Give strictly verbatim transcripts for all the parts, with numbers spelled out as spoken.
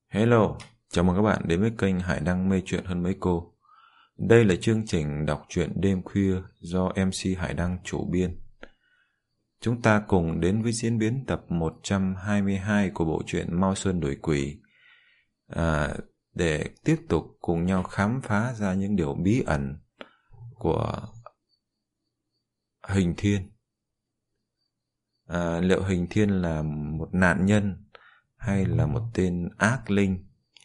Hello, chào mừng các bạn đến với kênh Hải Đăng Mê Chuyện Hơn Mấy Cô. Đây là chương trình đọc truyện đêm khuya do em xê Hải Đăng chủ biên. Chúng ta cùng đến với diễn biến tập một trăm hai mươi hai của bộ truyện Mao Sơn Đuổi Quỷ à, để tiếp tục cùng nhau khám phá ra những điều bí ẩn của Hình Thiên. À, liệu Hình Thiên là một nạn nhân hay là một tên ác linh?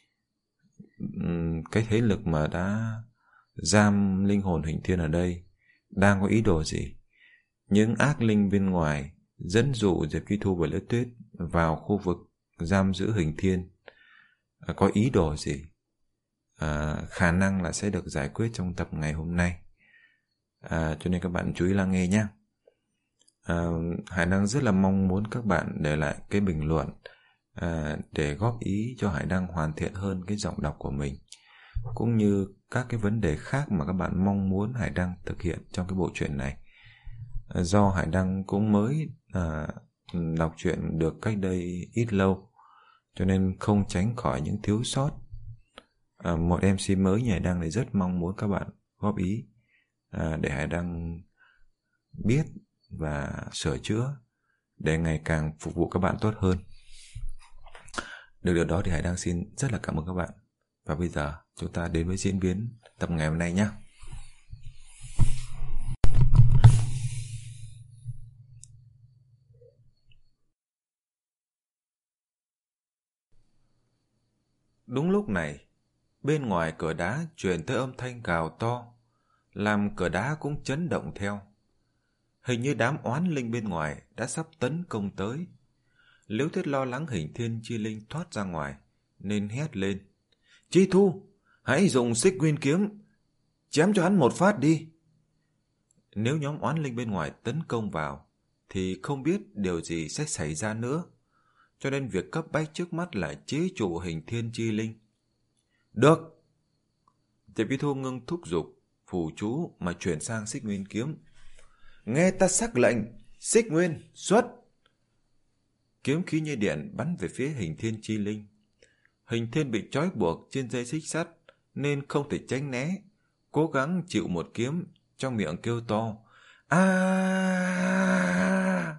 Cái thế lực mà đã giam linh hồn Hình Thiên ở đây đang có ý đồ gì? Những ác linh bên ngoài dẫn dụ Diệp Kỳ Thu và Liễu Tuyết vào khu vực giam giữ Hình Thiên à, có ý đồ gì? À, khả năng là sẽ được giải quyết trong tập ngày hôm nay, à, cho nên các bạn chú ý lắng nghe nhé. à, Hải Đăng rất là mong muốn các bạn để lại cái bình luận à, để góp ý cho Hải Đăng hoàn thiện hơn cái giọng đọc của mình, cũng như các cái vấn đề khác mà các bạn mong muốn Hải Đăng thực hiện trong cái bộ truyện này. à, Do Hải Đăng cũng mới à, đọc truyện được cách đây ít lâu, cho nên không tránh khỏi những thiếu sót. à, Một em xê mới như Hải Đăng thì rất mong muốn các bạn góp ý à, để Hải Đăng biết và sửa chữa để ngày càng phục vụ các bạn tốt hơn. Được điều đó thì Hải Đăng xin rất là cảm ơn các bạn. Và bây giờ chúng ta đến với diễn biến tập ngày hôm nay nhé. Đúng lúc này, bên ngoài cửa đá truyền tới âm thanh gào to, làm cửa đá cũng chấn động theo. Hình như đám oán linh bên ngoài đã sắp tấn công tới. Liễu Tuyết lo lắng Hình Thiên chi linh thoát ra ngoài nên hét lên: Chi Thu, hãy dùng xích nguyên kiếm chém cho hắn một phát đi. Nếu nhóm oán linh bên ngoài tấn công vào thì không biết điều gì sẽ xảy ra nữa, cho nên việc cấp bách trước mắt là chế trụ Hình Thiên chi linh. Được. Diệp Kỳ Thu ngưng thúc giục phù chú mà chuyển sang xích nguyên kiếm. Nghe ta sắc lệnh, xích nguyên xuất. Kiếm khí như điện bắn về phía Hình Thiên chi linh. Hình Thiên bị trói buộc trên dây xích sắt nên không thể tránh né, cố gắng chịu một kiếm, trong miệng kêu to: A!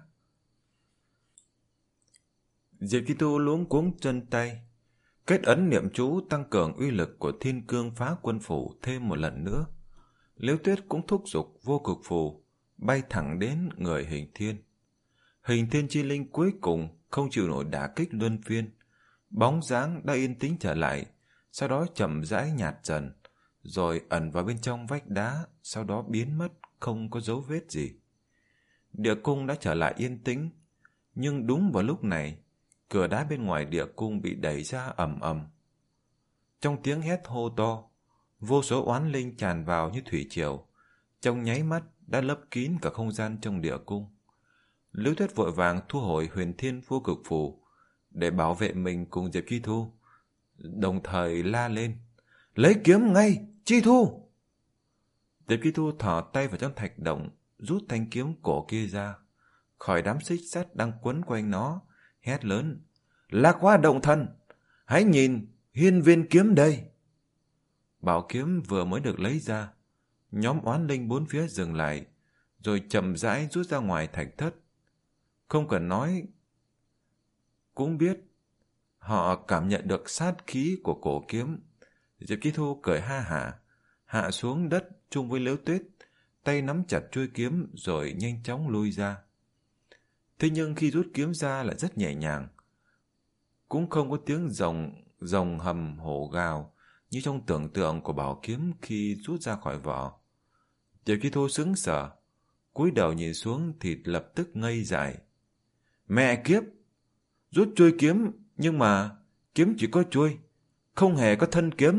Diệp Kỳ Thu luống cuống chân tay, kết ấn niệm chú tăng cường uy lực của Thiên Cương Phá Quân Phủ thêm một lần nữa. Liễu Tuyết cũng thúc giục vô cực phù bay thẳng đến người Hình Thiên. Hình Thiên chi linh cuối cùng không chịu nổi đả kích luân phiên, bóng dáng đã yên tĩnh trở lại, sau đó chậm rãi nhạt dần, rồi ẩn vào bên trong vách đá, sau đó biến mất không có dấu vết gì. Địa cung đã trở lại yên tĩnh, nhưng đúng vào lúc này, cửa đá bên ngoài địa cung bị đẩy ra ầm ầm. Trong tiếng hét hô to, vô số oán linh tràn vào như thủy triều, trong nháy mắt đã lấp kín cả không gian trong địa cung. Liễu Tuyết vội vàng thu hồi Huyền Thiên vô cực phù để bảo vệ mình cùng Diệp Kỳ Thu, đồng thời la lên: Lấy kiếm ngay, Chi Thu! Diệp Kỳ Thu thò tay vào trong thạch động, rút thanh kiếm cổ kia ra khỏi đám xích sắt đang quấn quanh nó, hét lớn: Lạc Hoa Động Thần, hãy nhìn hiên viên kiếm đây! Bảo kiếm vừa mới được lấy ra, nhóm oán linh bốn phía dừng lại, rồi chậm rãi rút ra ngoài thạch thất. Không cần nói cũng biết, họ cảm nhận được sát khí của cổ kiếm. Diệp Kỳ Thu cười ha hả, hạ xuống đất chung với Liễu Tuyết, tay nắm chặt chuôi kiếm rồi nhanh chóng lui ra. Thế nhưng khi rút kiếm ra lại rất nhẹ nhàng, cũng không có tiếng rồng rồng hầm hổ gào như trong tưởng tượng của bảo kiếm khi rút ra khỏi vỏ. Diệp Kỳ Thu sững sờ, cúi đầu nhìn xuống thì lập tức ngây dại. Mẹ kiếp! Rút chuôi kiếm, nhưng mà kiếm chỉ có chuôi, không hề có thân kiếm.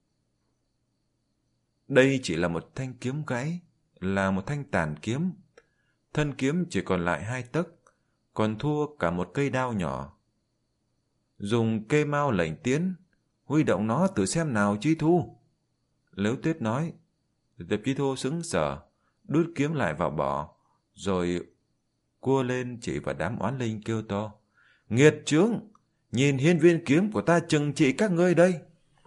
Đây chỉ là một thanh kiếm gãy, là một thanh tàn kiếm. Thân kiếm chỉ còn lại hai tấc, còn thua cả một cây đao nhỏ. Dùng cây mao lệnh tiến, huy động nó tự xem nào Chi Thu. Liễu Tuyết nói. Diệp Kỳ Thu sững sờ, đút kiếm lại vào bỏ, rồi cua lên chỉ vào đám oán linh kêu to: Nghiệt chướng! Nhìn hiên viên kiếm của ta trừng trị các ngươi đây.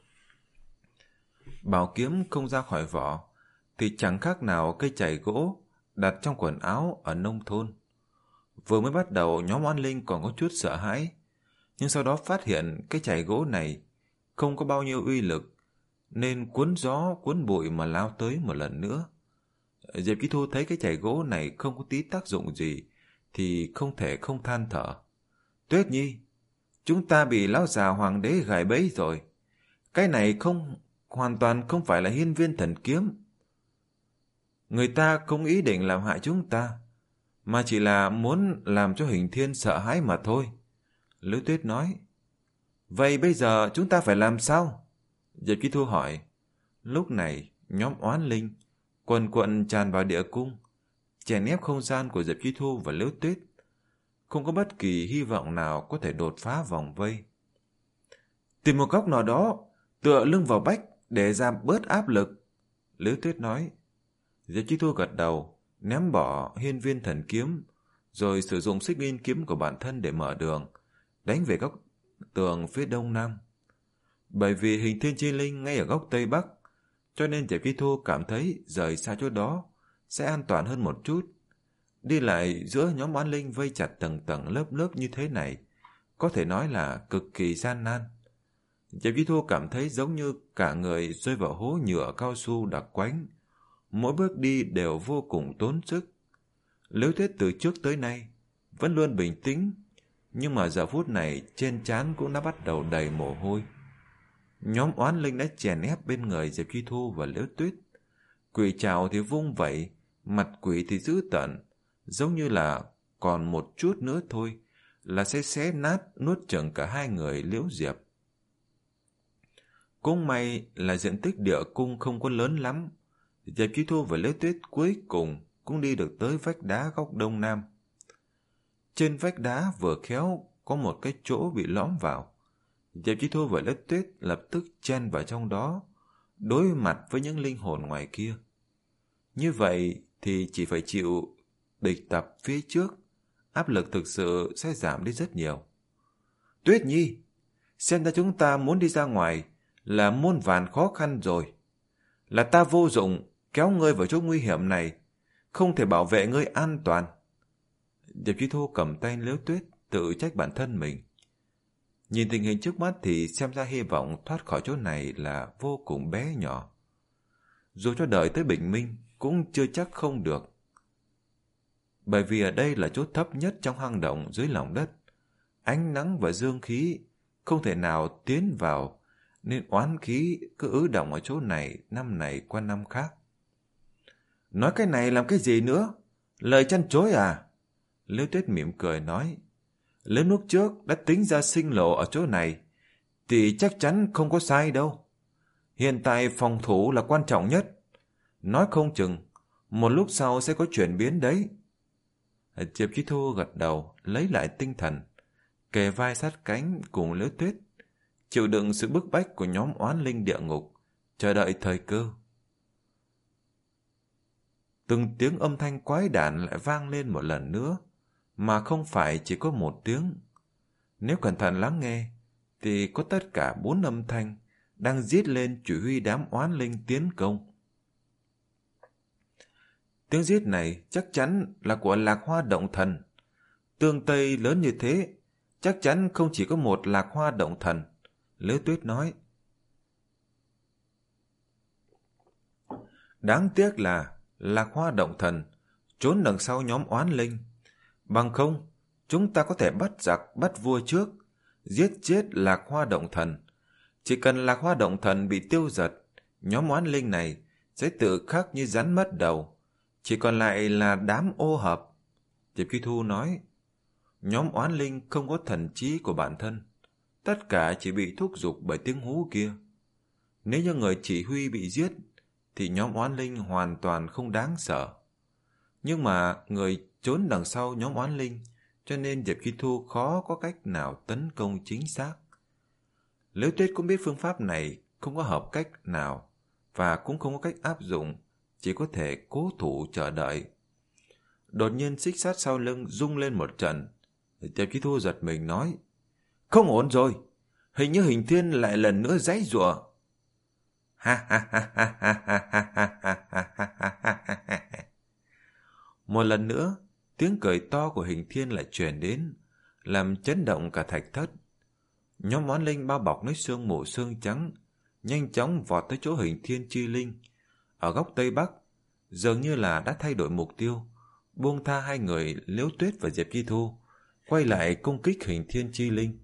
Bảo kiếm không ra khỏi vỏ, thì chẳng khác nào cây chày gỗ đặt trong quần áo ở nông thôn. Vừa mới bắt đầu, nhóm oan linh còn có chút sợ hãi, nhưng sau đó phát hiện cái chày gỗ này không có bao nhiêu uy lực, nên cuốn gió cuốn bụi mà lao tới một lần nữa. Diệp Chí Thu thấy cái chày gỗ này không có tí tác dụng gì, thì không thể không than thở. Tuyết Nhi, chúng ta bị lão già hoàng đế gài bẫy rồi. Cái này không hoàn toàn không phải là hiên viên thần kiếm. Người ta không ý định làm hại chúng ta, mà chỉ là muốn làm cho Hình Thiên sợ hãi mà thôi. Liễu Tuyết nói. Vậy bây giờ chúng ta phải làm sao? Diệp Chí Thu hỏi. Lúc này, nhóm oán linh quần quận tràn vào địa cung, chèn ép không gian của Diệp Chí Thu và Liễu Tuyết. Không có bất kỳ hy vọng nào có thể đột phá vòng vây. Tìm một góc nào đó, tựa lưng vào vách để giảm bớt áp lực. Liễu Tuyết nói. Diệp Chí Thu gật đầu, ném bỏ hiên viên thần kiếm, rồi sử dụng xích linh kiếm của bản thân để mở đường, đánh về góc tường phía đông nam. Bởi vì Hình Thiên Chi Linh ngay ở góc tây bắc, cho nên Diệp Chí Thu cảm thấy rời xa chỗ đó sẽ an toàn hơn một chút. Đi lại giữa nhóm oán linh vây chặt tầng tầng lớp lớp như thế này, có thể nói là cực kỳ gian nan. Diệp Chí Thu cảm thấy giống như cả người rơi vào hố nhựa cao su đặc quánh, mỗi bước đi đều vô cùng tốn sức. Liễu Tuyết từ trước tới nay vẫn luôn bình tĩnh, nhưng mà giờ phút này trên trán cũng đã bắt đầu đầy mồ hôi. Nhóm oán linh đã chèn ép bên người Diệp Chí Thu và Liễu Tuyết. Quỷ trảo thì vung vẩy, mặt quỷ thì dữ tợn, giống như là còn một chút nữa thôi là sẽ xé nát nuốt chửng cả hai người Liễu Diệp. Cũng may là diện tích địa cung không có lớn lắm. Diệp Chí Thu và Liễu Tuyết cuối cùng cũng đi được tới vách đá góc đông nam. Trên vách đá vừa khéo có một cái chỗ bị lõm vào. Diệp Chí Thu và Liễu Tuyết lập tức chen vào trong đó, đối mặt với những linh hồn ngoài kia. Như vậy thì chỉ phải chịu địch tập phía trước, áp lực thực sự sẽ giảm đi rất nhiều. Tuyết Nhi, xem ra chúng ta muốn đi ra ngoài là muôn vàn khó khăn rồi. Là ta vô dụng kéo ngươi vào chỗ nguy hiểm này, không thể bảo vệ ngươi an toàn. Diệp Chí Thu cầm tay Liễu Tuyết, tự trách bản thân mình. Nhìn tình hình trước mắt thì xem ra hy vọng thoát khỏi chỗ này là vô cùng bé nhỏ. Dù cho đợi tới bình minh cũng chưa chắc không được. Bởi vì ở đây là chỗ thấp nhất trong hang động dưới lòng đất. Ánh nắng và dương khí không thể nào tiến vào, nên oán khí cứ ứ động ở chỗ này năm này qua năm khác. Nói cái này làm cái gì nữa? Lời chăn chối à? Liễu Tuyết mỉm cười nói. Nếu lúc trước đã tính ra sinh lộ ở chỗ này, thì chắc chắn không có sai đâu. Hiện tại phòng thủ là quan trọng nhất. Nói không chừng, một lúc sau sẽ có chuyển biến đấy. Diệp Chí Thu gật đầu, lấy lại tinh thần, kề vai sát cánh cùng Liễu Tuyết, chịu đựng sự bức bách của nhóm oán linh địa ngục, chờ đợi thời cơ. Từng tiếng âm thanh quái đản lại vang lên một lần nữa, mà không phải chỉ có một tiếng. Nếu cẩn thận lắng nghe, thì có tất cả bốn âm thanh đang rít lên chỉ huy đám oán linh tiến công. Tiếng rít này chắc chắn là của Lạc Hoa Động Thần. Tương Tây lớn như thế, chắc chắn không chỉ có một Lạc Hoa Động Thần, Liễu Tuyết nói. Đáng tiếc là Lạc Hoa Động Thần trốn đằng sau nhóm oán linh. Bằng không, chúng ta có thể bắt giặc bắt vua trước, giết chết Lạc Hoa Động Thần. Chỉ cần Lạc Hoa Động Thần bị tiêu diệt, nhóm oán linh này sẽ tự khắc như rắn mất đầu. Chỉ còn lại là đám ô hợp. Diệp Chí Thu nói. Nhóm oán linh không có thần trí của bản thân. Tất cả chỉ bị thúc giục bởi tiếng hú kia. Nếu như người chỉ huy bị giết, thì nhóm oán linh hoàn toàn không đáng sợ. Nhưng mà người trốn đằng sau nhóm oán linh, cho nên Diệp Chí Thu khó có cách nào tấn công chính xác. Liễu Tuyết cũng biết phương pháp này không có hợp cách nào, và cũng không có cách áp dụng, chỉ có thể cố thủ chờ đợi. Đột nhiên xích sắt sau lưng rung lên một trận. Diệp Chí Thu giật mình nói, Không ổn rồi, hình như Hình Thiên lại lần nữa giãy giụa. Ha ha ha ha ha ha ha ha ha ha ha. Một lần nữa, tiếng cười to của Hình Thiên lại truyền đến, làm chấn động cả thạch thất. Nhóm oán linh bao bọc lấy sương mù xương trắng, nhanh chóng vọt tới chỗ Hình Thiên chi linh. Ở góc Tây Bắc, dường như là đã thay đổi mục tiêu, buông tha hai người Liễu Tuyết và Diệp Chi Thu, quay lại công kích Hình Thiên chi linh.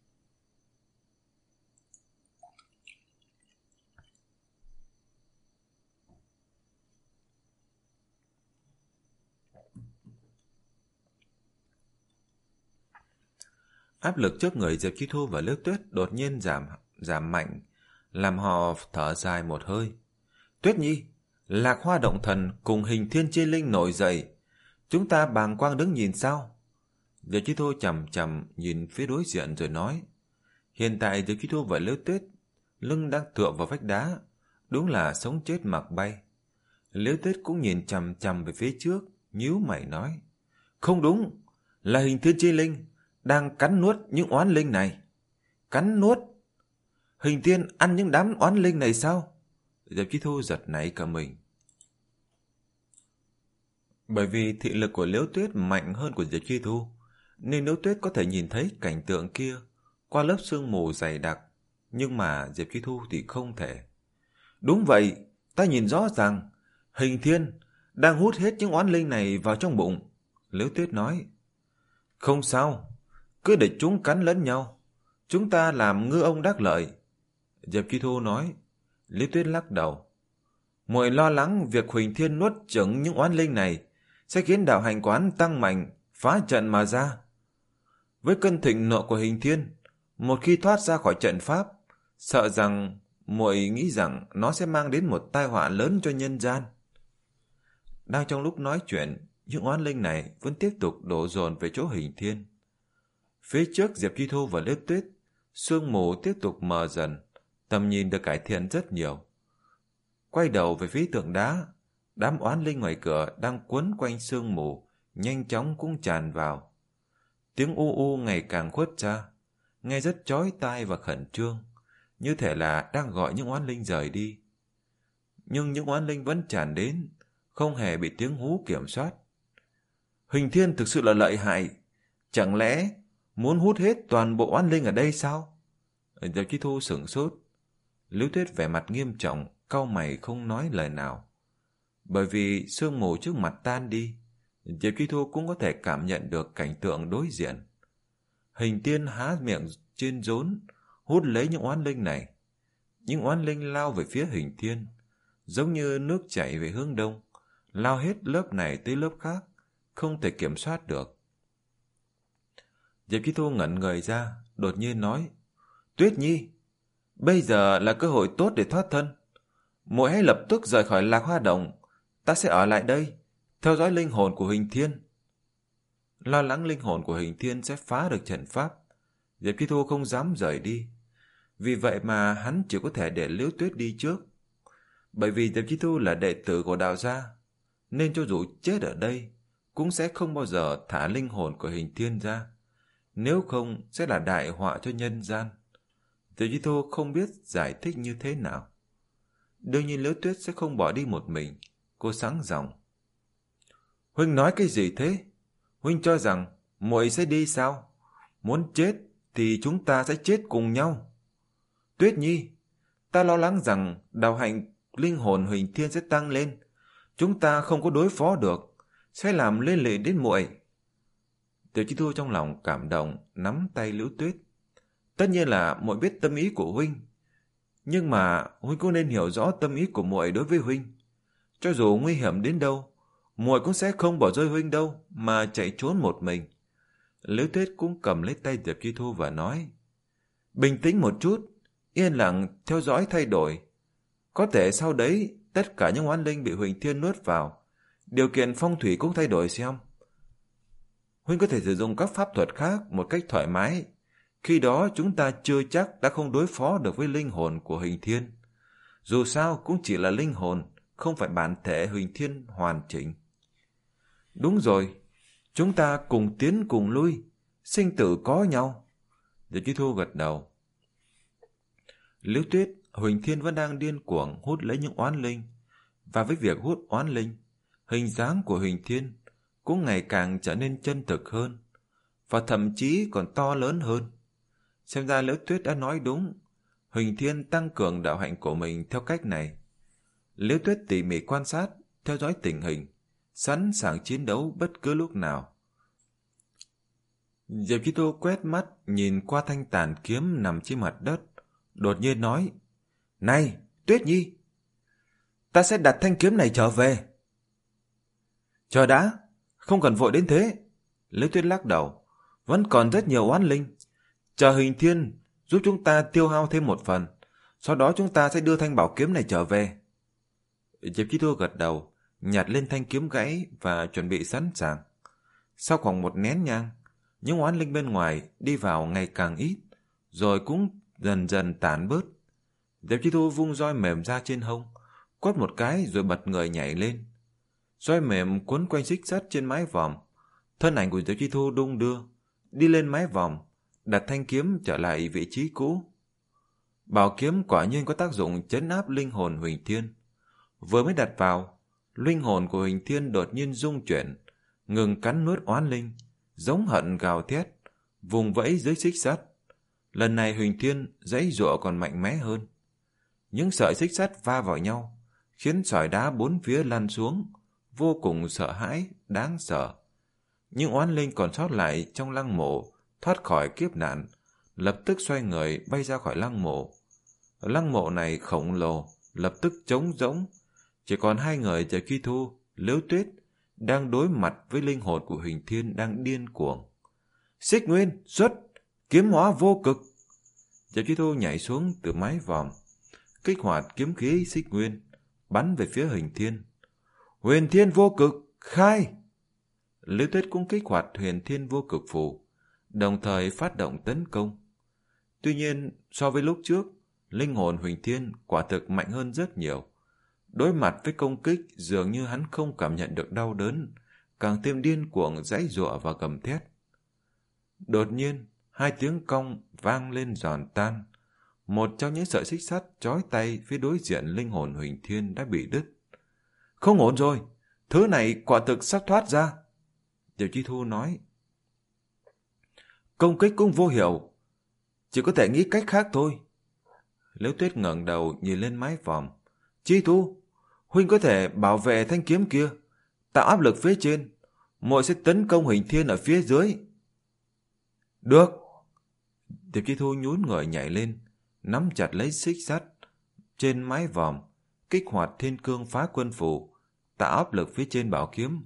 Áp lực trước người Diệp Chi Thu và Liễu Tuyết đột nhiên giảm giảm mạnh, làm họ thở dài một hơi. Tuyết Nhi, Lạc Hoa Động Thần cùng Hình Thiên chi linh nổi dậy, chúng ta bàng quang đứng nhìn sao? Diệp Chi Thu chầm chầm nhìn phía đối diện rồi nói. Hiện tại Diệp Chi Thu và Liễu Tuyết lưng đang tựa vào vách đá, đúng là sống chết mặc bay. Liễu Tuyết cũng nhìn chầm chầm về phía trước, nhíu mày nói. Không đúng, là Hình Thiên chi linh đang cắn nuốt những oán linh này. Cắn nuốt? Hình Thiên ăn những đám oán linh này sao? Diệp Chi Thu giật nảy cả mình. Bởi vì thị lực của Liễu Tuyết mạnh hơn của Diệp Chi Thu, nên Liễu Tuyết có thể nhìn thấy cảnh tượng kia qua lớp sương mù dày đặc, nhưng mà Diệp Chi Thu thì không thể. Đúng vậy, ta nhìn rõ ràng, Hình Thiên đang hút hết những oán linh này vào trong bụng. Liễu Tuyết nói. Không sao, cứ để chúng cắn lẫn nhau, chúng ta làm ngư ông đắc lợi. Diệp Chi Thu nói. Liễu Tuyết lắc đầu. Muội lo lắng việc Huỳnh Thiên nuốt chửng những oán linh này sẽ khiến đạo hành quán tăng mạnh, phá trận mà ra. Với cơn thịnh nộ của Hình Thiên, một khi thoát ra khỏi trận pháp, sợ rằng muội nghĩ rằng nó sẽ mang đến một tai họa lớn cho nhân gian. Đang trong lúc nói chuyện, những oán linh này vẫn tiếp tục đổ dồn về chỗ Hình Thiên. Phía trước Diệp Chi Thu và Liễu Tuyết, sương mù tiếp tục mờ dần, tầm nhìn được cải thiện rất nhiều. Quay đầu về phía tượng đá, đám oán linh ngoài cửa đang quấn quanh sương mù, nhanh chóng cũng tràn vào. Tiếng u u ngày càng khuất ra, nghe rất chói tai và khẩn trương, như thể là đang gọi những oán linh rời đi. Nhưng những oán linh vẫn tràn đến, không hề bị tiếng hú kiểm soát. Hình Thiên thực sự là lợi hại, chẳng lẽ muốn hút hết toàn bộ oán linh ở đây sao? Diệp Chi Thu sửng sốt. Liễu Tuyết vẻ mặt nghiêm trọng, cau mày không nói lời nào. Bởi vì sương mù trước mặt tan đi, Diệp Chi Thu cũng có thể cảm nhận được cảnh tượng đối diện. Hình Thiên há miệng trên rốn, hút lấy những oán linh này. Những oán linh lao về phía Hình Thiên, giống như nước chảy về hướng đông, lao hết lớp này tới lớp khác, không thể kiểm soát được. Diệp Chi Thu ngẩn người ra, đột nhiên nói. Tuyết Nhi, bây giờ là cơ hội tốt để thoát thân. Muội hãy lập tức rời khỏi Lạc Hoa Động, ta sẽ ở lại đây, theo dõi linh hồn của Hình Thiên. Lo lắng linh hồn của Hình Thiên sẽ phá được trận pháp, Diệp Chi Thu không dám rời đi. Vì vậy mà hắn chỉ có thể để Liễu Tuyết đi trước. Bởi vì Diệp Chi Thu là đệ tử của đạo gia, nên cho dù chết ở đây, cũng sẽ không bao giờ thả linh hồn của Hình Thiên ra. Nếu không sẽ là đại họa cho nhân gian. Diệp Chi Thu không biết giải thích như thế nào. Đương nhiên Liễu Tuyết sẽ không bỏ đi một mình. Cô sáng giọng. Huynh nói cái gì thế? Huynh cho rằng muội sẽ đi sao? Muốn chết thì chúng ta sẽ chết cùng nhau. Tuyết Nhi, ta lo lắng rằng đạo hạnh linh hồn Huỳnh Thiên sẽ tăng lên. Chúng ta không có đối phó được, sẽ làm liên lụy đến muội. Tiểu Chi Thu trong lòng cảm động, nắm tay Liễu Tuyết. Tất nhiên là muội biết tâm ý của huynh, nhưng mà huynh cũng nên hiểu rõ tâm ý của muội đối với huynh. Cho dù nguy hiểm đến đâu, muội cũng sẽ không bỏ rơi huynh đâu mà chạy trốn một mình. Liễu Tuyết cũng cầm lấy tay Diệp Chi Thu và nói. Bình tĩnh một chút, yên lặng theo dõi thay đổi. Có thể sau đấy tất cả những oán linh bị Huỳnh Thiên nuốt vào, điều kiện phong thủy cũng thay đổi xem. Huynh có thể sử dụng các pháp thuật khác một cách thoải mái. Khi đó chúng ta chưa chắc đã không đối phó được với linh hồn của Huỳnh Thiên. Dù sao cũng chỉ là linh hồn, không phải bản thể Huỳnh Thiên hoàn chỉnh. Đúng rồi, chúng ta cùng tiến cùng lui, sinh tử có nhau. Diệp Chi Thu gật đầu. Liễu Tuyết, Huỳnh Thiên vẫn đang điên cuồng hút lấy những oán linh, và với việc hút oán linh, hình dáng của Huỳnh Thiên cũng ngày càng trở nên chân thực hơn, và thậm chí còn to lớn hơn. Xem ra Liễu Tuyết đã nói đúng, Huỳnh Thiên tăng cường đạo hạnh của mình theo cách này. Liễu Tuyết tỉ mỉ quan sát, theo dõi tình hình, sẵn sàng chiến đấu bất cứ lúc nào. Diệp Chi Thu quét mắt nhìn qua thanh tàn kiếm nằm trên mặt đất, đột nhiên nói: Này, Tuyết Nhi, ta sẽ đặt thanh kiếm này trở về. Chờ đã, không cần vội đến thế. Liễu Tuyết lắc đầu, vẫn còn rất nhiều oán linh. Chờ Huỳnh Thiên giúp chúng ta tiêu hao thêm một phần, sau đó chúng ta sẽ đưa thanh bảo kiếm này trở về. Diệp Chi Thu gật đầu, nhặt lên thanh kiếm gãy và chuẩn bị sẵn sàng. Sau khoảng một nén nhang, những oán linh bên ngoài đi vào ngày càng ít, rồi cũng dần dần tản bớt. Diệp Chi Thu vung roi mềm ra trên hông, quất một cái rồi bật người nhảy lên. Roi mềm quấn quanh xích sắt trên mái vòm, thân ảnh của Diệp Chi Thu đung đưa, đi lên mái vòm, đặt thanh kiếm trở lại vị trí cũ. Bảo kiếm quả nhiên có tác dụng trấn áp linh hồn Huỳnh Thiên. Vừa mới đặt vào, linh hồn của Huỳnh Thiên đột nhiên rung chuyển, ngừng cắn nuốt oán linh, giống hận gào thét, vùng vẫy dưới xích sắt. Lần này Huỳnh Thiên giãy giụa còn mạnh mẽ hơn. Những sợi xích sắt va vào nhau, khiến sỏi đá bốn phía lăn xuống, vô cùng sợ hãi, đáng sợ. Những oán linh còn sót lại trong lăng mộ thoát khỏi kiếp nạn, lập tức xoay người bay ra khỏi lăng mộ. Lăng mộ này khổng lồ, lập tức trống rỗng, chỉ còn hai người Diệp Chi Thu, Liễu Tuyết đang đối mặt với linh hồn của Huỳnh Thiên đang điên cuồng. Xích Nguyên xuất, kiếm hóa vô cực. Diệp Chi Thu nhảy xuống từ mái vòm, kích hoạt kiếm khí Xích Nguyên, bắn về phía Huỳnh Thiên. Huyền Thiên vô cực, khai! Liễu Tuyết cũng kích hoạt Huyền Thiên vô cực phù, đồng thời phát động tấn công. Tuy nhiên, so với lúc trước, linh hồn Huỳnh Thiên quả thực mạnh hơn rất nhiều. Đối mặt với công kích, dường như hắn không cảm nhận được đau đớn, càng thêm điên cuồng giãy giụa và gầm thét. Đột nhiên, hai tiếng cong vang lên giòn tan. Một trong những sợi xích sắt trói tay phía đối diện linh hồn Huỳnh Thiên đã bị đứt. Không ổn rồi, thứ này quả thực sắp thoát ra. Diệp Chi Thu nói. Công kích cũng vô hiệu, chỉ có thể nghĩ cách khác thôi. Liễu Tuyết ngẩng đầu nhìn lên mái vòm. Chi Thu, huynh có thể bảo vệ thanh kiếm kia, tạo áp lực phía trên, muội sẽ tấn công Huỳnh Thiên ở phía dưới. Được. Diệp Chi Thu nhún người nhảy lên, nắm chặt lấy xích sắt trên mái vòm, kích hoạt thiên cương phá quân phù, tạo áp lực phía trên bảo kiếm.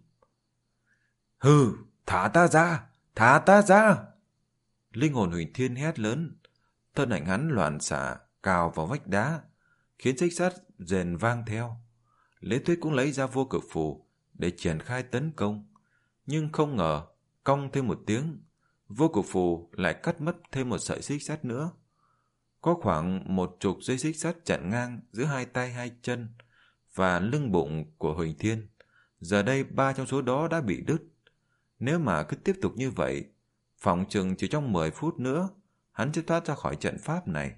Hừ, thả ta ra, thả ta ra! Linh hồn Huỳnh Thiên hét lớn, thân ảnh hắn loạn xạ cào vào vách đá, khiến xích sắt rền vang theo. Liễu Tuyết cũng lấy ra vô cực phù để triển khai tấn công, nhưng không ngờ cong thêm một tiếng, vô cực phù lại cắt mất thêm một sợi xích sắt nữa. Có khoảng một chục dây xích sắt chặn ngang giữa hai tay hai chân và lưng bụng của Huỳnh Thiên. Giờ đây ba trong số đó đã bị đứt. Nếu mà cứ tiếp tục như vậy, phỏng chừng chỉ trong mười phút nữa hắn sẽ thoát ra khỏi trận pháp này.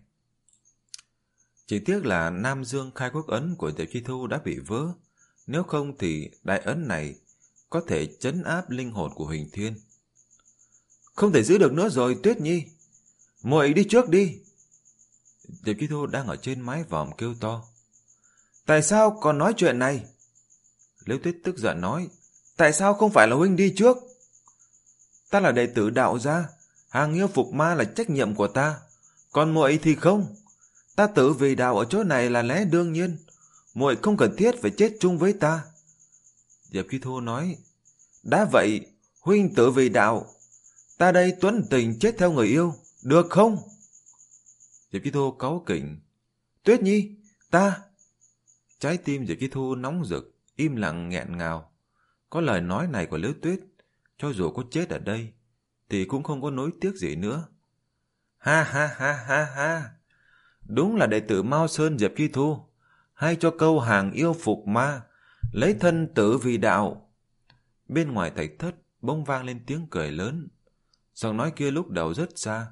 Chỉ tiếc là Nam Dương khai quốc ấn của Diệp Chi Thu đã bị vỡ, nếu không thì đại ấn này có thể trấn áp linh hồn của Huỳnh Thiên. Không thể giữ được nữa rồi Tuyết Nhi, muội đi trước đi. Diệp Chi Thu đang ở trên mái vòm kêu to. Tại sao còn nói chuyện này? Liễu Tuyết tức giận nói. Tại sao không phải là huynh đi trước? Ta là đệ tử đạo gia, hàng yêu phục ma là trách nhiệm của ta, còn muội thì không. Ta tự vì đạo ở chỗ này là lẽ đương nhiên, muội không cần thiết phải chết chung với ta. Diệp Chi Thu nói. Đã vậy, huynh tự vì đạo, ta đây tuấn tình chết theo người yêu, được không? Diệp Chi Thu cáu kỉnh. Tuyết Nhi, ta... Trái tim Diệp Chi Thu nóng rực, im lặng nghẹn ngào. Có lời nói này của Liễu Tuyết, cho dù có chết ở đây, thì cũng không có nối tiếc gì nữa. Ha ha ha ha ha! Đúng là đệ tử Mao Sơn Diệp Chi Thu, hay cho câu hàng yêu phục ma, lấy thân tử vì đạo. Bên ngoài thạch thất bỗng vang lên tiếng cười lớn. Giọng nói kia lúc đầu rất xa,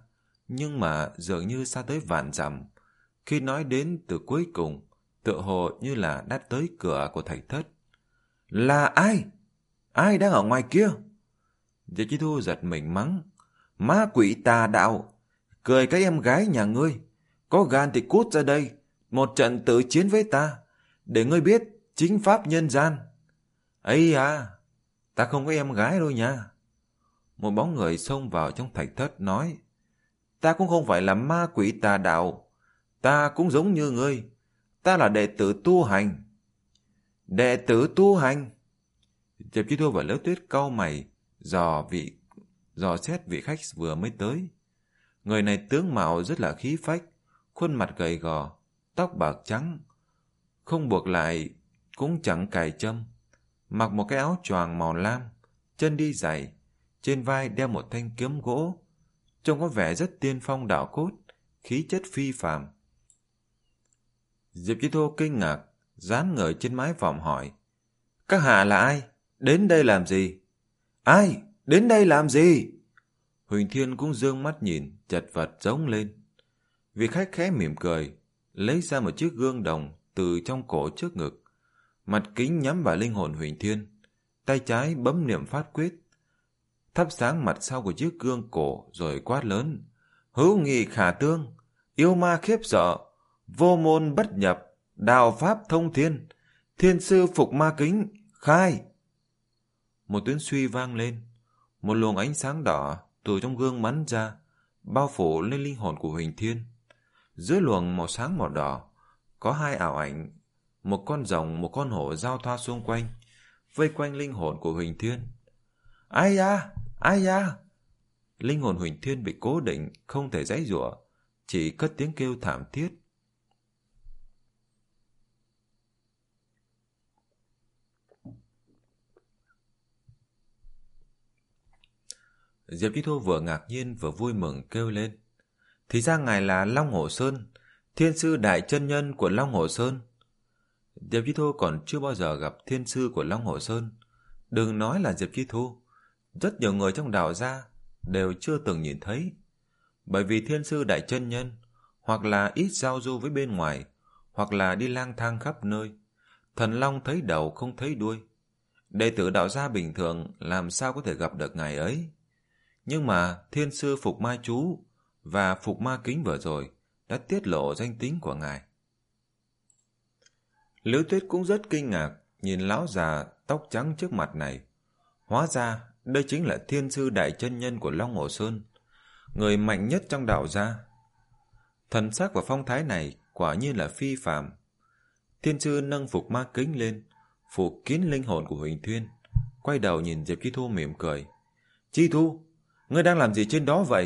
nhưng mà dường như xa tới vạn dặm. Khi nói đến từ cuối cùng, tựa hồ như là đã tới cửa của thạch thất. Là ai? Ai đang ở ngoài kia? Diệp Chi Thu giật mình mắng. Ma quỷ tà đạo, cười cái em gái nhà ngươi. Có gan thì cút ra đây, một trận tự chiến với ta, để ngươi biết chính pháp nhân gian. Ấy à, ta không có em gái đâu nha. Một bóng người xông vào trong thạch thất nói. Ta cũng không phải là ma quỷ tà đạo, ta cũng giống như ngươi, ta là đệ tử tu hành. Đệ tử tu hành? Diệp Chi Thu và Liễu Tuyết cau mày, dò vị dò xét vị khách vừa mới tới. Người này tướng mạo rất là khí phách, khuôn mặt gầy gò, tóc bạc trắng, không buộc lại cũng chẳng cài châm, mặc một cái áo choàng màu lam, chân đi giày, trên vai đeo một thanh kiếm gỗ, trông có vẻ rất tiên phong đạo cốt, khí chất phi phàm. Diệp Chi Thu kinh ngạc, dán người trên mái vòm hỏi. Các hạ là ai? Đến đây làm gì? Ai? Đến đây làm gì? Huỳnh Thiên cũng dương mắt nhìn, chật vật giống lên. Vị khách khẽ mỉm cười, lấy ra một chiếc gương đồng từ trong cổ trước ngực, mặt kính nhắm vào linh hồn Huỳnh Thiên, tay trái bấm niệm pháp quyết, thắp sáng mặt sau của chiếc gương cổ rồi quát lớn. Hữu nghị khả tương, yêu ma khiếp sợ, vô môn bất nhập, đạo pháp thông thiên, thiên sư phục ma kính, khai. Một tiếng suy vang lên, một luồng ánh sáng đỏ từ trong gương bắn ra, bao phủ lên linh hồn của Huỳnh Thiên. Dưới luồng màu sáng màu đỏ, có hai ảo ảnh, một con rồng, một con hổ giao thoa xung quanh, vây quanh linh hồn của Huỳnh Thiên. Ai da, ai da! Linh hồn Huỳnh Thiên bị cố định, không thể giãy giụa, chỉ cất tiếng kêu thảm thiết. Diệp Chi Thu vừa ngạc nhiên vừa vui mừng kêu lên. Thì ra ngài là Long Hổ Sơn, thiên sư đại chân nhân của Long Hổ Sơn. Diệp Chi Thu còn chưa bao giờ gặp thiên sư của Long Hổ Sơn. Đừng nói là Diệp Chi Thu, rất nhiều người trong đạo gia đều chưa từng nhìn thấy. Bởi vì thiên sư đại chân nhân hoặc là ít giao du với bên ngoài, hoặc là đi lang thang khắp nơi. Thần long thấy đầu không thấy đuôi. Đệ tử đạo gia bình thường làm sao có thể gặp được ngài ấy. Nhưng mà thiên sư Phục Ma Chú và Phục Ma Kính vừa rồi đã tiết lộ danh tính của ngài. Liễu Tuyết cũng rất kinh ngạc nhìn lão già tóc trắng trước mặt này. Hóa ra đây chính là thiên sư đại chân nhân của Long Hổ Sơn, người mạnh nhất trong đạo gia. Thần sắc và phong thái này quả nhiên là phi phàm. Thiên sư nâng Phục Ma Kính lên, phủ kín linh hồn của Huỳnh Thiên, quay đầu nhìn Diệp Chi Thu mỉm cười. Chi Thu, ngươi đang làm gì trên đó vậy?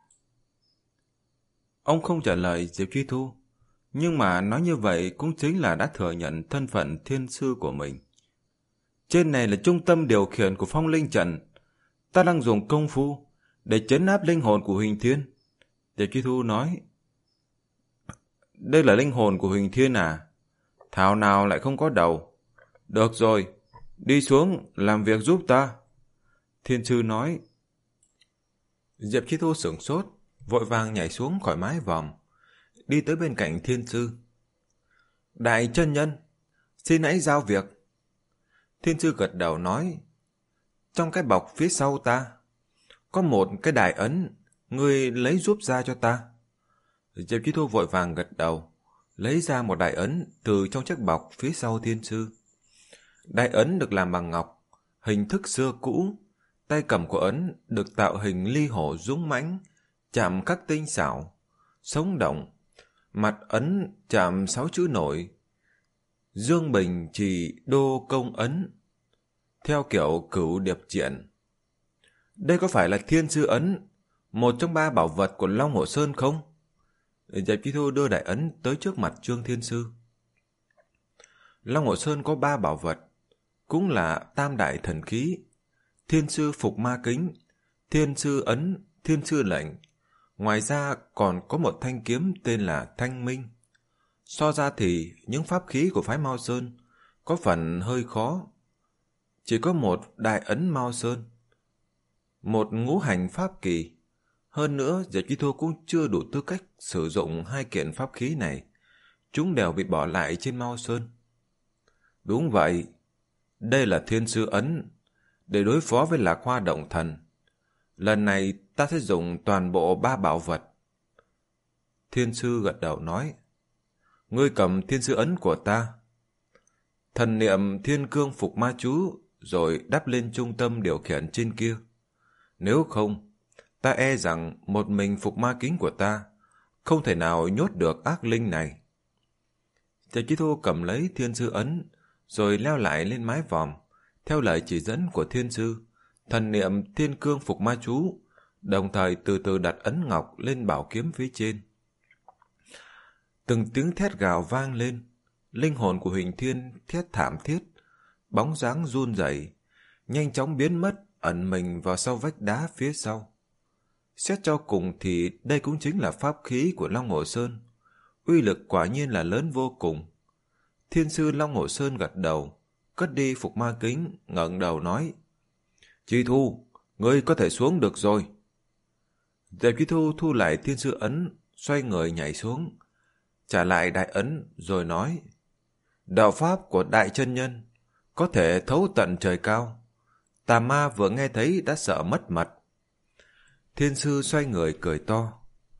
Ông không trả lời Diệp Chi Thu, nhưng mà nói như vậy cũng chính là đã thừa nhận thân phận thiên sư của mình. Trên này là trung tâm điều khiển của phong linh trận, ta đang dùng công phu để trấn áp linh hồn của Huỳnh Thiên. Diệp Chi Thu nói. Đây là linh hồn của Huỳnh Thiên à? Thảo nào lại không có đầu. Được rồi, đi xuống làm việc giúp ta. Thiên sư nói. Diệp Chi Thu sửng sốt, vội vàng nhảy xuống khỏi mái vòm, đi tới bên cạnh thiên sư. Đại chân nhân, xin hãy giao việc. Thiên sư gật đầu nói. Trong cái bọc phía sau ta có một cái đài ấn, ngươi lấy giúp ra cho ta. Diệp Chi Thu vội vàng gật đầu, lấy ra một đài ấn từ trong chiếc bọc phía sau thiên sư. Đài ấn được làm bằng ngọc, hình thức xưa cũ. Tay cầm của ấn được tạo hình ly hổ dũng mãnh, chạm khắc tinh xảo, sống động. Mặt ấn chạm sáu chữ nổi: Dương Bình Trì Đô Công Ấn, theo kiểu cửu điệp triện. Đây có phải là thiên sư ấn, một trong ba bảo vật của Long Hổ Sơn không? Diệp Chi Thu đưa đại ấn tới trước mặt Trương Thiên Sư. Long Hổ Sơn có ba bảo vật, cũng là tam đại thần khí: thiên sư Phục Ma Kính, thiên sư ấn, thiên sư lệnh. Ngoài ra còn có một thanh kiếm tên là Thanh Minh. So ra thì những pháp khí của phái Mao Sơn có phần hơi khó. Chỉ có một đại ấn Mao Sơn, một ngũ hành pháp kỳ, Hơn nữa, Diệp Chi Thu cũng chưa đủ tư cách sử dụng hai kiện pháp khí này. Chúng đều bị bỏ lại trên Mao Sơn. Đúng vậy, đây là Thiên Sư Ấn, để đối phó với Lạc Hoa Động Thần. Lần này ta sẽ dùng toàn bộ ba bảo vật. Thiên Sư gật đầu nói, ngươi cầm Thiên Sư Ấn của ta. Thần niệm Thiên Cương Phục Ma Chú rồi đắp lên trung tâm điều khiển trên kia. Nếu không, ta e rằng một mình Phục Ma Kính của ta không thể nào nhốt được ác linh này. Trạch Chi Thu cầm lấy Thiên Sư Ấn rồi leo lại lên mái vòm. Theo lời chỉ dẫn của Thiên Sư, thần niệm Thiên Cương Phục Ma Chú đồng thời từ từ đặt ấn ngọc lên bảo kiếm phía trên. Từng tiếng thét gào vang lên, linh hồn của Huỳnh Thiên thét thảm thiết, bóng dáng run rẩy, nhanh chóng biến mất, ẩn mình vào sau vách đá phía sau. Xét cho cùng thì đây cũng chính là pháp khí của Long Hồ Sơn, uy lực quả nhiên là lớn vô cùng. Thiên Sư Long Hồ Sơn gật đầu, cất đi Phục Ma Kính, ngẩng đầu nói, Chi Thu, ngươi có thể xuống được rồi. Diệp Chi Thu thu lại Thiên Sư Ấn, xoay người nhảy xuống, trả lại đại ấn rồi nói, đạo pháp của Đại Chân Nhân có thể thấu tận trời cao. Tà ma vừa nghe thấy đã sợ mất mật. Thiên Sư xoay người cười to,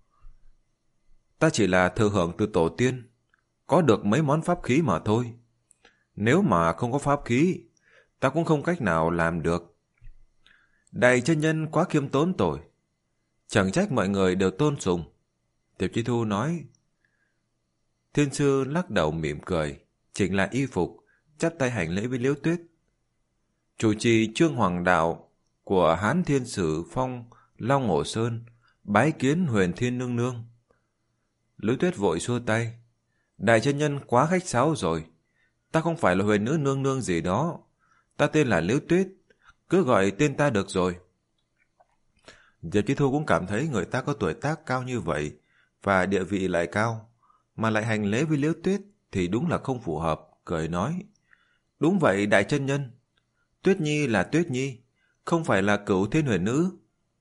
ta chỉ là thừa hưởng từ tổ tiên, có được mấy món pháp khí mà thôi. Nếu mà không có pháp khí, ta cũng không cách nào làm được. Đại Chân Nhân quá khiêm tốn rồi, chẳng trách mọi người đều tôn sùng. Diệp Chi Thu nói. Thiên Sư lắc đầu mỉm cười, chỉnh lại y phục, chắp tay hành lễ với Liễu Tuyết. Chủ trì Trương Hoàng Đạo của Hán Thiên Sử Phong Long Hồ Sơn bái kiến Huyền Thiên Nương Nương. Liễu Tuyết vội xua tay, Đại Chân Nhân quá khách sáo rồi, ta không phải là Huyền Nữ Nương Nương gì đó, ta tên là Liễu Tuyết, cứ gọi tên ta được rồi. Diệp Chi Thu cũng cảm thấy người ta có tuổi tác cao như vậy và địa vị lại cao, mà lại hành lễ với Liễu Tuyết thì đúng là không phù hợp, cười nói, đúng vậy Đại Chân Nhân, Tuyết Nhi là Tuyết Nhi, không phải là Cửu Thiên Huyền Nữ.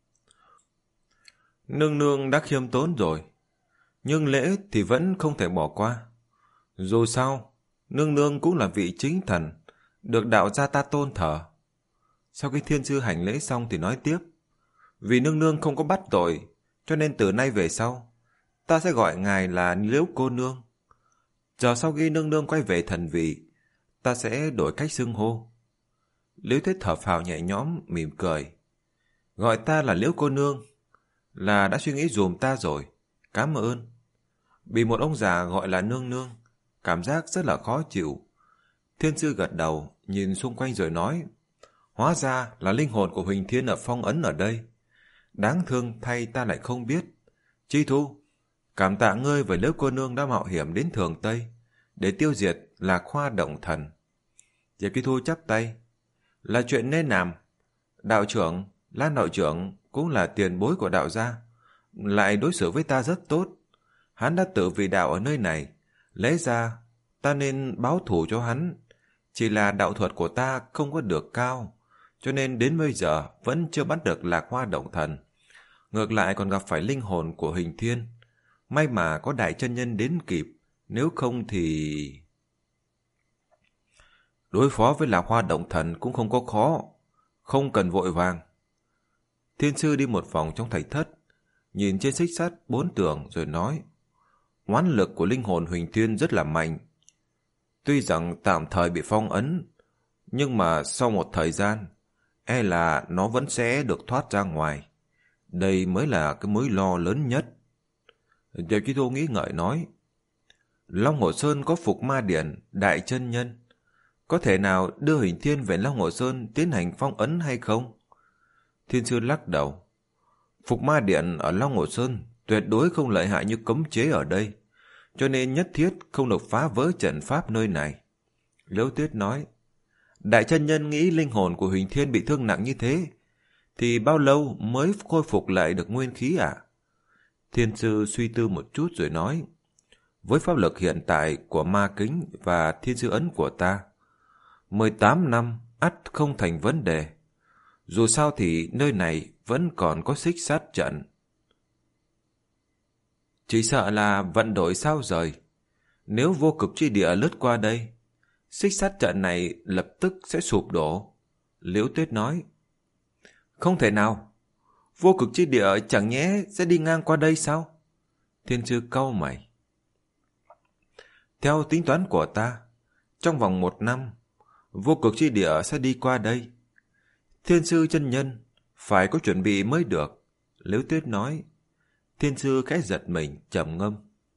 Nương nương đã khiêm tốn rồi, nhưng lễ thì vẫn không thể bỏ qua. Dù sao, nương nương cũng là vị chính thần, được đạo gia ta tôn thờ. Sau khi Thiên Sư hành lễ xong thì nói tiếp, vì nương nương không có bắt tội, cho nên từ nay về sau, ta sẽ gọi ngài là Liễu cô nương. Chờ sau khi nương nương quay về thần vị, ta sẽ đổi cách xưng hô. Liễu Tuyết thở phào nhẹ nhõm, mỉm cười. Gọi ta là Liễu cô nương, là đã suy nghĩ dùm ta rồi, cảm ơn. Bị một ông già gọi là nương nương, cảm giác rất là khó chịu. Thiên Sư gật đầu, nhìn xung quanh rồi nói, hóa ra là linh hồn của Huỳnh Thiên ở phong ấn ở đây. Đáng thương thay ta lại không biết. Chi Thu, cảm tạ ngươi và Liễu cô nương đã mạo hiểm đến Thường Tây để tiêu diệt Lạc Hoa Động Thần. Diệp Chi Thu chắp tay, là chuyện nên làm. Đạo trưởng, Lan đạo trưởng cũng là tiền bối của đạo gia, lại đối xử với ta rất tốt. Hắn đã tự vì đạo ở nơi này, lẽ ra ta nên báo thù cho hắn. Chỉ là đạo thuật của ta không có được cao, cho nên đến bây giờ vẫn chưa bắt được Lạc Hoa Động Thần. Ngược lại còn gặp phải linh hồn của Huỳnh Thiên. May mà có Đại Chân Nhân đến kịp, nếu không thì... Đối phó với Lạc Hoa Động Thần cũng không có khó, không cần vội vàng. Thiên Sư đi một vòng trong thạch thất, nhìn trên xích sắt bốn tường rồi nói, oán lực của linh hồn Huỳnh Thiên rất là mạnh. Tuy rằng tạm thời bị phong ấn, nhưng mà sau một thời gian, e là nó vẫn sẽ được thoát ra ngoài. Đây mới là cái mối lo lớn nhất. Diệp Chi Thu nghĩ ngợi nói, Long Hồ Sơn có Phục Ma Điển, Đại Chân Nhân, có thể nào đưa Huỳnh Thiên về Long Hồ Sơn tiến hành phong ấn hay không? Thiên Sư lắc đầu, Phục Ma Điện ở Long Hồ Sơn tuyệt đối không lợi hại như cấm chế ở đây, cho nên nhất thiết không được phá vỡ trận pháp nơi này. Liễu Tuyết nói, Đại Chân Nhân nghĩ linh hồn của Huỳnh Thiên bị thương nặng như thế, thì bao lâu mới khôi phục lại được nguyên khí ạ? À? Thiên Sư suy tư một chút rồi nói, với pháp lực hiện tại của Ma Kính và Thiên Sư Ấn của ta, mười tám năm ắt không thành vấn đề. Dù sao thì nơi này vẫn còn có xích sát trận. Chỉ sợ là vận đổi sao rời. Nếu vô cực chi địa lướt qua đây, xích sát trận này lập tức sẽ sụp đổ. Liễu Tuyết nói. Không thể nào. Vô cực chi địa chẳng nhẽ sẽ đi ngang qua đây sao? Thiên sư cau mày. Theo tính toán của ta, trong vòng một năm, vô cực chi địa sẽ đi qua đây. Thiên sư chân nhân, phải có chuẩn bị mới được. Liễu Tuyết nói. Thiên sư khẽ giật mình, trầm ngâm.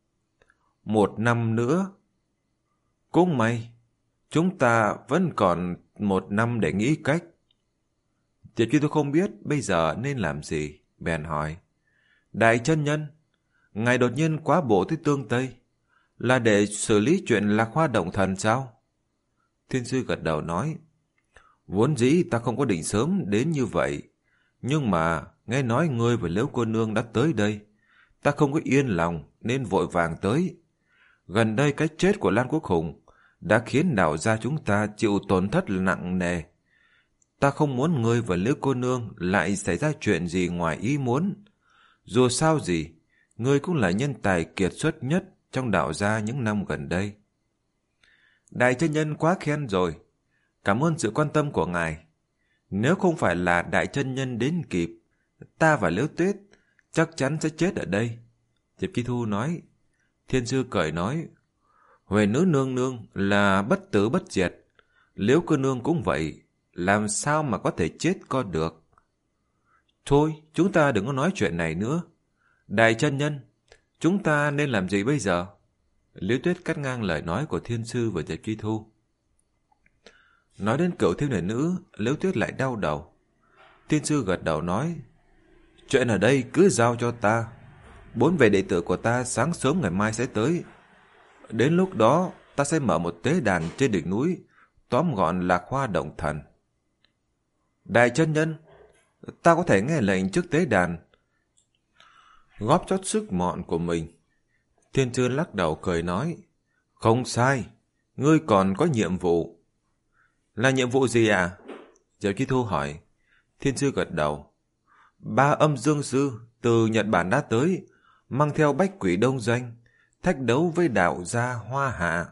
Một năm nữa? Cũng may, chúng ta vẫn còn một năm để nghĩ cách. Diệp Chi Thu không biết bây giờ nên làm gì, bèn hỏi. Đại chân nhân, ngài đột nhiên quá bộ tới Tương Tây, là để xử lý chuyện Lạc Hoa Động Thần sao? Thiên sư gật đầu nói. Vốn dĩ ta không có định sớm đến như vậy, nhưng mà nghe nói ngươi và Liễu cô nương đã tới đây, ta không có yên lòng nên vội vàng tới. Gần đây cái chết của Lan Quốc Hùng đã khiến đạo gia chúng ta chịu tổn thất nặng nề. Ta không muốn ngươi và Liễu cô nương lại xảy ra chuyện gì ngoài ý muốn. Dù sao gì, ngươi cũng là nhân tài kiệt xuất nhất trong đạo gia những năm gần đây. Đại chân nhân quá khen rồi. Cảm ơn sự quan tâm của ngài. Nếu không phải là đại chân nhân đến kịp, ta và Liễu Tuyết chắc chắn sẽ chết ở đây. Diệp Chi Thu nói. Thiên sư cười nói. Huệ nữ nương nương là bất tử bất diệt. Liễu cô nương cũng vậy. Làm sao mà có thể chết con được? Thôi, chúng ta đừng có nói chuyện này nữa. Đại chân nhân, chúng ta nên làm gì bây giờ? Liễu Tuyết cắt ngang lời nói của thiên sư và Diệp Chi Thu. Nói đến cửu thiếu niên nữ, Liễu Tuyết lại đau đầu. Thiên sư gật đầu nói. Chuyện ở đây cứ giao cho ta. Bốn vị đệ tử của ta sáng sớm ngày mai sẽ tới. Đến lúc đó, ta sẽ mở một tế đàn trên đỉnh núi, tóm gọn Lạc Hoa Động Thần. Đại chân nhân, ta có thể nghe lệnh trước tế đàn, góp chót sức mọn của mình. Thiên sư lắc đầu cười nói. Không sai, ngươi còn có nhiệm vụ. Là nhiệm vụ gì à? Diệp Chi Thu hỏi. Thiên sư gật đầu. Ba âm dương sư từ Nhật Bản đã tới, mang theo bách quỷ đông doanh, thách đấu với đạo gia Hoa Hạ.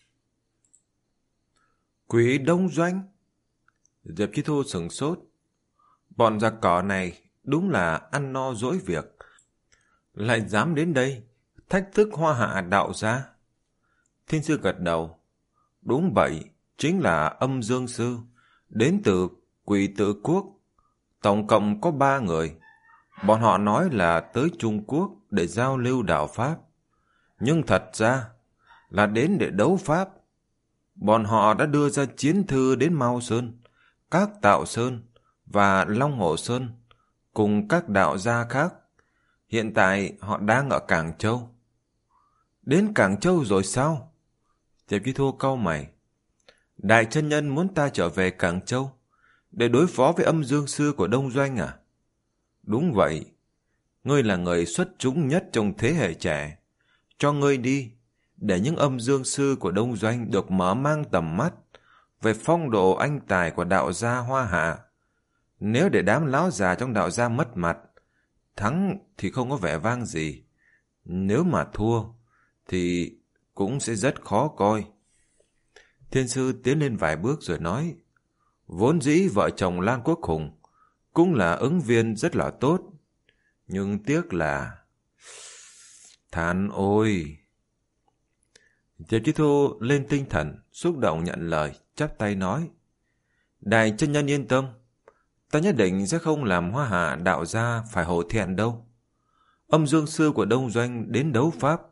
Quỷ đông doanh? Diệp Chi Thu sửng sốt. Bọn giặc cỏ này đúng là ăn no dỗi việc, lại dám đến đây thách thức Hoa Hạ đạo gia. Thiên sư gật đầu. Đúng vậy, chính là âm dương sư, đến từ Quỷ Tự Quốc. Tổng cộng có ba người. Bọn họ nói là tới Trung Quốc để giao lưu đạo Pháp, nhưng thật ra là đến để đấu Pháp. Bọn họ đã đưa ra chiến thư đến Mao Sơn, Các Tạo Sơn và Long Hồ Sơn cùng các đạo gia khác. Hiện tại họ đang ở Cảng Châu. Đến Cảng Châu rồi sao? Diệp Chi Thu cau mày. Đại chân nhân muốn ta trở về Cảng Châu để đối phó với âm dương sư của Đông Doanh à? Đúng vậy. Ngươi là người xuất chúng nhất trong thế hệ trẻ. Cho ngươi đi, để những âm dương sư của Đông Doanh được mở mang tầm mắt về phong độ anh tài của đạo gia Hoa Hạ. Nếu để đám láo già trong đạo gia mất mặt, thắng thì không có vẻ vang gì. Nếu mà thua, thì cũng sẽ rất khó coi. Thiên sư tiến lên vài bước rồi nói. Vốn dĩ vợ chồng Lan Quốc Hùng cũng là ứng viên rất là tốt. Nhưng tiếc là... Than ôi! Diệp Chi Thu lên tinh thần, xúc động nhận lời, chắp tay nói. Đại chân nhân yên tâm, ta nhất định sẽ không làm Hoa Hạ đạo gia phải hổ thẹn đâu. Âm dương sư của Đông Doanh đến đấu Pháp,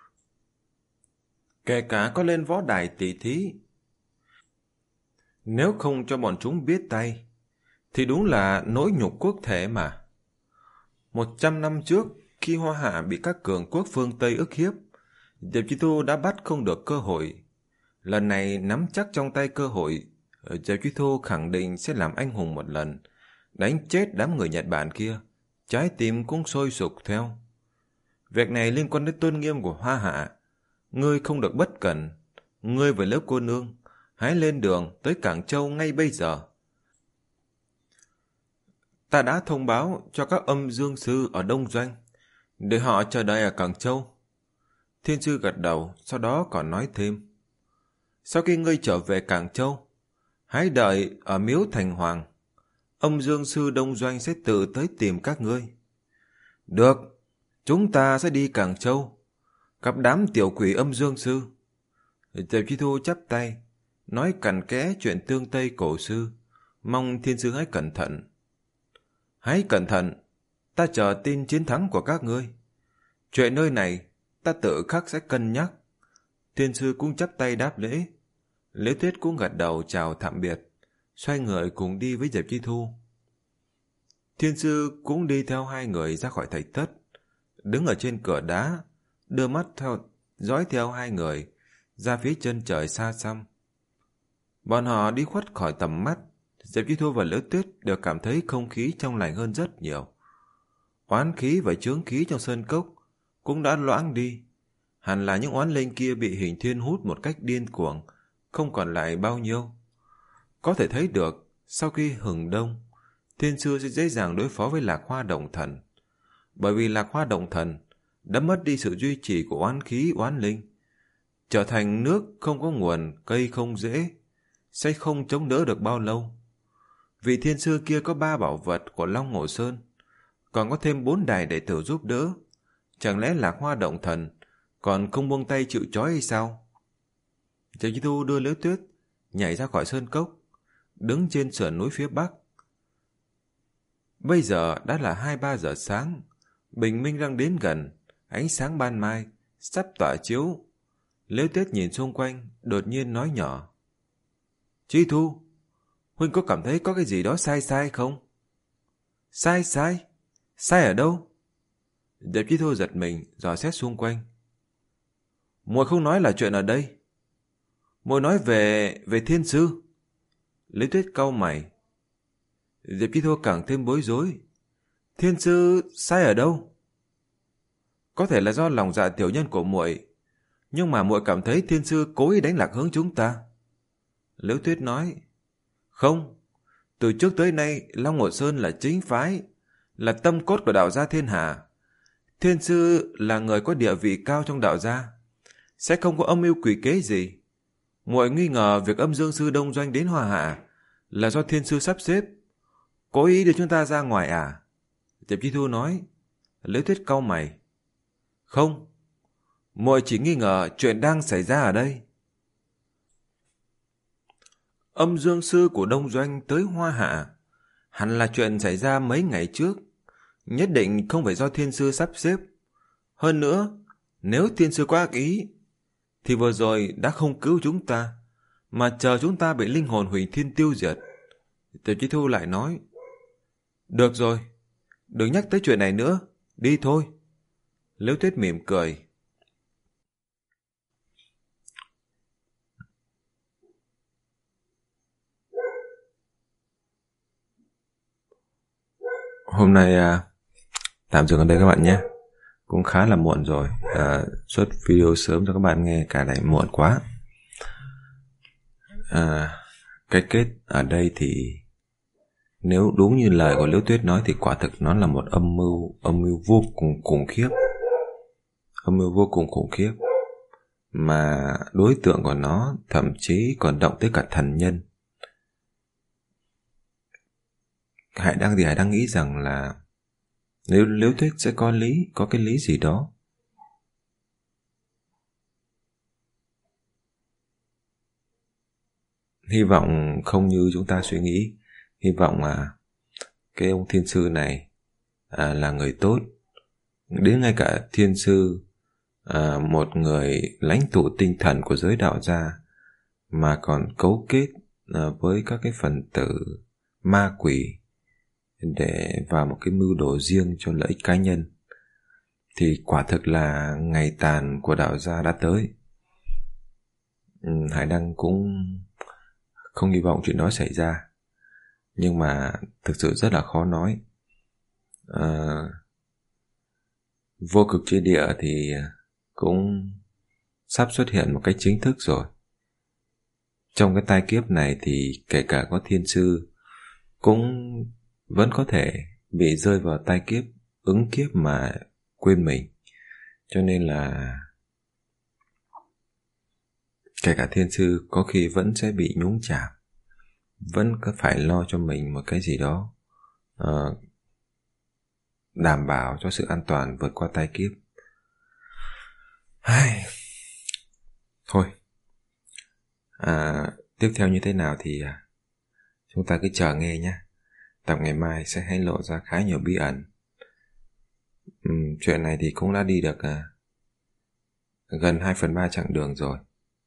kể cả có lên võ đài tỷ thí, nếu không cho bọn chúng biết tay, thì đúng là nỗi nhục quốc thể mà. Một trăm năm trước, khi Hoa Hạ bị các cường quốc phương Tây ức hiếp, Diệp Chi Thu đã bắt không được cơ hội. Lần này nắm chắc trong tay cơ hội, Diệp Chi Thu khẳng định sẽ làm anh hùng một lần, đánh chết đám người Nhật Bản kia, trái tim cũng sôi sục theo. Việc này liên quan đến tôn nghiêm của Hoa Hạ. Ngươi không được bất cẩn. Ngươi với Liễu cô nương hãy lên đường tới Cảng Châu ngay bây giờ. Ta đã thông báo cho các âm dương sư ở Đông Doanh, Để họ chờ đợi ở Cảng Châu. Thiên sư gật đầu, sau đó còn nói thêm. Sau khi ngươi trở về Cảng Châu, hãy đợi ở miếu Thành Hoàng. Âm Dương Sư Đông Doanh sẽ tự tới tìm các ngươi. Được, chúng ta sẽ đi Cảng Châu, gặp đám tiểu quỷ Âm Dương Sư. Diệp Chi Thu chắp tay, nói cặn kẽ chuyện tương Tây cổ sư, mong thiên sư hãy cẩn thận. Hãy cẩn thận, ta chờ tin chiến thắng của các ngươi. Chuyện nơi này, ta tự khắc sẽ cân nhắc. Thiên sư cũng chắp tay đáp lễ. Liễu Tuyết cũng gật đầu chào tạm biệt, xoay người cùng đi với Diệp Chi Thu. Thiên sư cũng đi theo hai người ra khỏi thạch thất, đứng ở trên cửa đá, đưa mắt theo dõi theo hai người ra phía chân trời xa xăm. Bọn họ đi khuất khỏi tầm mắt, Diệp Chi Thu và Liễu Tuyết đều cảm thấy không khí trong lành hơn rất nhiều. Oán khí và chướng khí trong sơn cốc cũng đã loãng đi. Hẳn là những oán linh kia bị Hình Thiên hút một cách điên cuồng, không còn lại bao nhiêu. Có thể thấy được, sau khi hừng đông, Thiên sư sẽ dễ dàng đối phó với Lạc Hoa Động Thần. Bởi vì Lạc Hoa Động Thần đã mất đi sự duy trì của oán khí oán linh, trở thành nước không có nguồn, cây không rễ, sẽ không chống đỡ được bao lâu. Vị thiên sư kia có ba bảo vật của Long Ngộ Sơn, còn có thêm bốn đài đệ tử giúp đỡ. Chẳng lẽ Lạc Hoa Động Thần còn không buông tay chịu trói hay sao? Diệp Chi Thu đưa Liễu Tuyết nhảy ra khỏi sơn cốc, đứng trên sườn núi phía bắc. Bây giờ đã là hai ba giờ sáng, bình minh đang đến gần, ánh sáng ban mai sắp tỏa chiếu. Liễu Tuyết nhìn xung quanh, đột nhiên nói nhỏ. Chi Thu, huynh có cảm thấy có cái gì đó sai sai không? Sai sai? Sai ở đâu? Diệp Chi Thu giật mình, dò xét xung quanh. Muội không nói là chuyện ở đây. Muội nói về... về thiên sư. Liễu Tuyết cau mày. Diệp Chi Thu càng thêm bối rối. Thiên sư sai ở đâu? Có thể là do lòng dạ tiểu nhân của muội, nhưng mà muội cảm thấy thiên sư cố ý đánh lạc hướng chúng ta. Liễu Tuyết nói. Không, từ trước tới nay Long Ngộ Sơn là chính phái, là tâm cốt của đạo gia thiên hạ. Thiên sư là người có địa vị cao trong đạo gia, sẽ không có âm mưu quỷ kế gì. Muội nghi ngờ việc Âm Dương Sư Đông Doanh đến Hoa Hạ là do thiên sư sắp xếp, cố ý đưa chúng ta ra ngoài à? Diệp Chi Thu nói. Liễu Tuyết cau mày. Không, muội chỉ nghi ngờ chuyện đang xảy ra ở đây. Âm Dương Sư của Đông Doanh tới Hoa Hạ hẳn là chuyện xảy ra mấy ngày trước, nhất định không phải do thiên sư sắp xếp. Hơn nữa, nếu thiên sư có ác ý thì vừa rồi đã không cứu chúng ta, mà chờ chúng ta bị linh hồn hủy thiên tiêu diệt. Diệp Chi Thu lại nói. Được rồi, đừng nhắc tới chuyện này nữa, đi thôi. Liễu Tuyết mỉm cười. Hôm nay à, tạm dừng ở đây các bạn nhé. Cũng khá là muộn rồi, à, xuất video sớm cho các bạn nghe cả lại muộn quá. À, cái kết ở đây thì nếu đúng như lời của Liễu Tuyết nói thì quả thực nó là một âm mưu, âm mưu vô cùng khủng khiếp. Âm mưu vô cùng khủng khiếp. Mà đối tượng của nó thậm chí còn động tới cả thần nhân. Hải đang thì Hải đang nghĩ rằng là nếu Liễu Tuyết sẽ có lý, có cái lý gì đó. Hy vọng không như chúng ta suy nghĩ. Hy vọng là cái ông thiên sư này à, là người tốt. Đến ngay cả thiên sư, à, một người lãnh tụ tinh thần của giới đạo gia, mà còn cấu kết à, với các cái phần tử ma quỷ để vào một cái mưu đồ riêng cho lợi ích cá nhân, thì quả thực là ngày tàn của đạo gia đã tới. Hải Đăng cũng không hy vọng chuyện đó xảy ra, nhưng mà thực sự rất là khó nói. à, Vô cực chia địa thì cũng sắp xuất hiện một cách chính thức rồi. Trong cái tai kiếp này thì kể cả có thiên sư cũng vẫn có thể bị rơi vào tai kiếp ứng kiếp mà quên mình. Cho nên là kể cả thiên sư có khi vẫn sẽ bị nhúng chạm, vẫn có phải lo cho mình một cái gì đó uh, đảm bảo cho sự an toàn vượt qua tai kiếp. Ai... Thôi, à, tiếp theo như thế nào thì à, chúng ta cứ chờ nghe nhé. Tập ngày mai sẽ hé lộ ra khá nhiều bí ẩn. uhm, Chuyện này thì cũng đã đi được à, gần hai phần ba chặng đường rồi.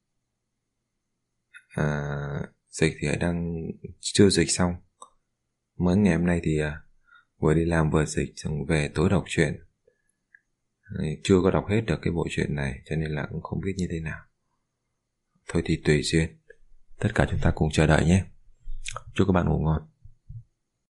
à, Dịch thì đang chưa dịch xong. Mới ngày hôm nay thì à, vừa đi làm vừa dịch, xong về tối đọc truyện. Chưa có đọc hết được cái bộ truyện này, cho nên là cũng không biết như thế nào. Thôi thì tùy duyên. Tất cả chúng ta cùng chờ đợi nhé. Chúc các bạn ngủ ngon.